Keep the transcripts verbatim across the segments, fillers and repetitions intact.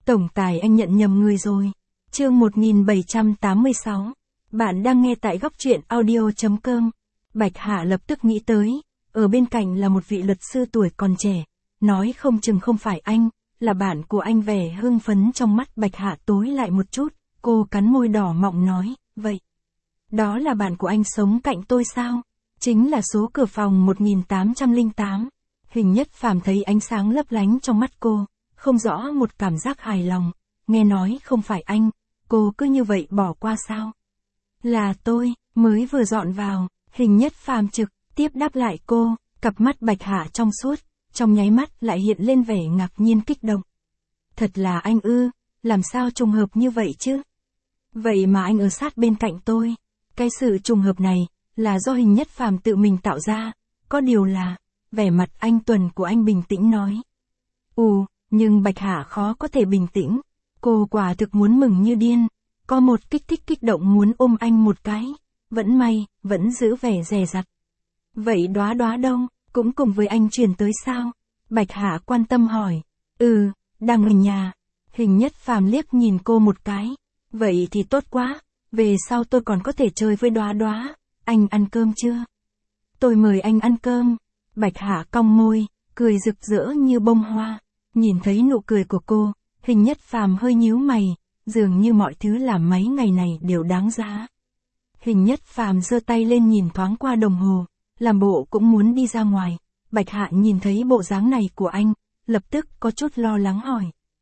Tổng tài anh nhận nhầm người rồi. Chương một nghìn bảy trăm tám mươi sáu. Bạn đang nghe tại góc truyện audio chấm com. Bạch Hạ lập tức nghĩ tới, ở bên cạnh là một vị luật sư tuổi còn trẻ, nói không chừng không phải anh, là bạn của anh. Vẻ hưng phấn trong mắt Bạch Hạ tối lại một chút, cô cắn môi đỏ mọng nói, vậy, đó là bạn của anh sống cạnh tôi sao? Chính là số cửa phòng một nghìn tám trăm lẻ tám. Hình Nhất Phàm thấy ánh sáng lấp lánh trong mắt cô, không rõ một cảm giác hài lòng, nghe nói không phải anh, cô cứ như vậy bỏ qua sao? Là tôi, mới vừa dọn vào. Hình Nhất Phàm trực tiếp đáp lại cô, cặp mắt Bạch Hạ trong suốt, trong nháy mắt lại hiện lên vẻ ngạc nhiên kích động. Thật là anh ư, làm sao trùng hợp như vậy chứ? Vậy mà anh ở sát bên cạnh tôi. Cái sự trùng hợp này, là do Hình Nhất Phàm tự mình tạo ra, có điều là, vẻ mặt anh tuần của anh bình tĩnh nói. Ù, nhưng Bạch Hạ khó có thể bình tĩnh, cô quả thực muốn mừng như điên, có một kích thích kích động muốn ôm anh một cái, vẫn may, vẫn giữ vẻ dè dặt. Vậy Đóa Đóa đâu, cũng cùng với anh chuyển tới sao? Bạch Hạ quan tâm hỏi. Ừ, đang ở nhà. Hình Nhất Phàm liếc nhìn cô một cái. Vậy thì tốt quá, về sau tôi còn có thể chơi với Đóa Đóa. Anh ăn cơm chưa? Tôi mời anh ăn cơm. Bạch Hạ cong môi, cười rực rỡ như bông hoa. Nhìn thấy nụ cười của cô, Hình Nhất Phàm hơi nhíu mày, dường như mọi thứ làm mấy ngày này đều đáng giá. Hình Nhất Phàm giơ tay lên nhìn thoáng qua đồng hồ, làm bộ cũng muốn đi ra ngoài. Bạch Hạ nhìn thấy bộ dáng này của anh, lập tức có chút lo lắng hỏi.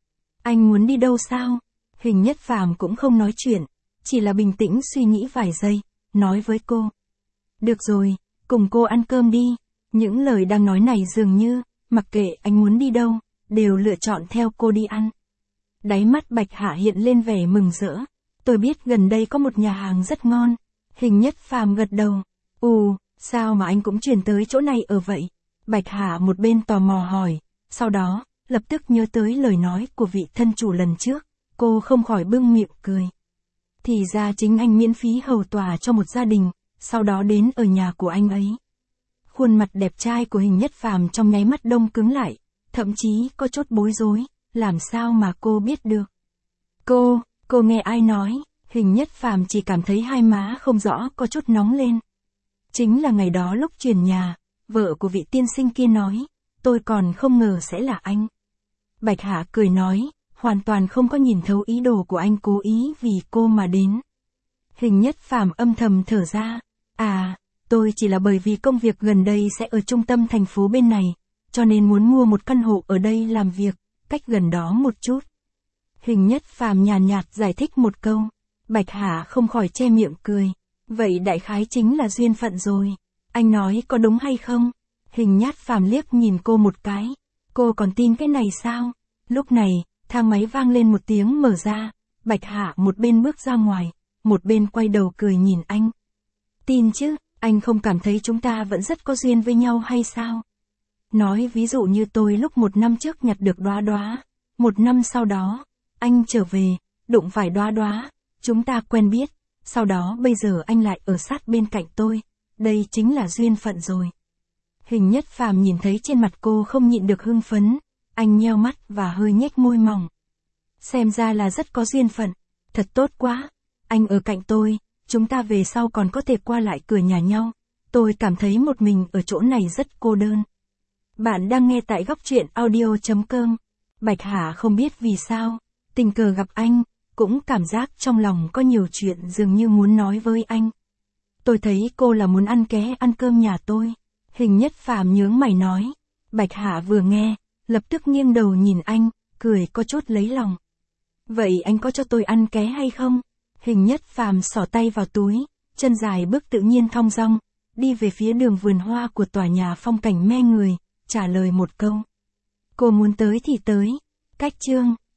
Anh muốn đi đâu sao? Hình Nhất Phàm cũng không nói chuyện, chỉ là bình tĩnh suy nghĩ vài giây, nói với cô. Được rồi, cùng cô ăn cơm đi. Những lời đang nói này dường như, mặc kệ anh muốn đi đâu, đều lựa chọn theo cô đi ăn. Đáy mắt Bạch Hạ hiện lên vẻ mừng rỡ. Tôi biết gần đây có một nhà hàng rất ngon. Hình Nhất Phàm gật đầu. Ù, sao mà anh cũng chuyển tới chỗ này ở vậy? Bạch Hạ một bên tò mò hỏi, sau đó, lập tức nhớ tới lời nói của vị thân chủ lần trước, cô không khỏi bưng miệng cười. Thì ra chính anh miễn phí hầu tòa cho một gia đình, sau đó đến ở nhà của anh ấy. Khuôn mặt đẹp trai của Hình Nhất Phàm trong nháy mắt đông cứng lại, thậm chí có chút bối rối, làm sao mà cô biết được? Cô, cô nghe ai nói? Hình Nhất Phàm chỉ cảm thấy hai má không rõ có chút nóng lên. Chính là ngày đó lúc chuyển nhà, vợ của vị tiên sinh kia nói, tôi còn không ngờ sẽ là anh. Bạch Hạ cười nói, hoàn toàn không có nhìn thấu ý đồ của anh cố ý vì cô mà đến. Hình Nhất Phàm âm thầm thở ra, à, tôi chỉ là bởi vì công việc gần đây sẽ ở trung tâm thành phố bên này, cho nên muốn mua một căn hộ ở đây làm việc, cách gần đó một chút. Hình Nhất Phàm nhàn nhạt giải thích một câu, Bạch Hạ không khỏi che miệng cười, vậy đại khái chính là duyên phận rồi, anh nói có đúng hay không? Hình Nhất Phàm liếc nhìn cô một cái, cô còn tin cái này sao? Lúc này, thang máy vang lên một tiếng mở ra, Bạch Hạ một bên bước ra ngoài, một bên quay đầu cười nhìn anh. Tin chứ, anh không cảm thấy chúng ta vẫn rất có duyên với nhau hay sao? Nói ví dụ như tôi lúc một năm trước nhặt được Đóa Đóa, một năm sau đó, anh trở về, đụng phải Đóa Đóa, chúng ta quen biết, sau đó bây giờ anh lại ở sát bên cạnh tôi, đây chính là duyên phận rồi. Hình Nhất Phàm nhìn thấy trên mặt cô không nhịn được hưng phấn, anh nheo mắt và hơi nhếch môi mỏng. Xem ra là rất có duyên phận, thật tốt quá, anh ở cạnh tôi, chúng ta về sau còn có thể qua lại cửa nhà nhau, tôi cảm thấy một mình ở chỗ này rất cô đơn. Bạn đang nghe tại góc truyện audio chấm com. Bạch Hạ không biết vì sao, tình cờ gặp anh, cũng cảm giác trong lòng có nhiều chuyện dường như muốn nói với anh. Tôi thấy cô là muốn ăn ké ăn cơm nhà tôi. Hình Nhất Phàm nhướng mày nói. Bạch Hạ vừa nghe, lập tức nghiêng đầu nhìn anh, cười có chút lấy lòng. Vậy anh có cho tôi ăn ké hay không? Hình Nhất Phàm xỏ tay vào túi, chân dài bước tự nhiên thong dong, đi về phía đường vườn hoa của tòa nhà phong cảnh mê người, trả lời một câu. Cô muốn tới thì tới. Cách chương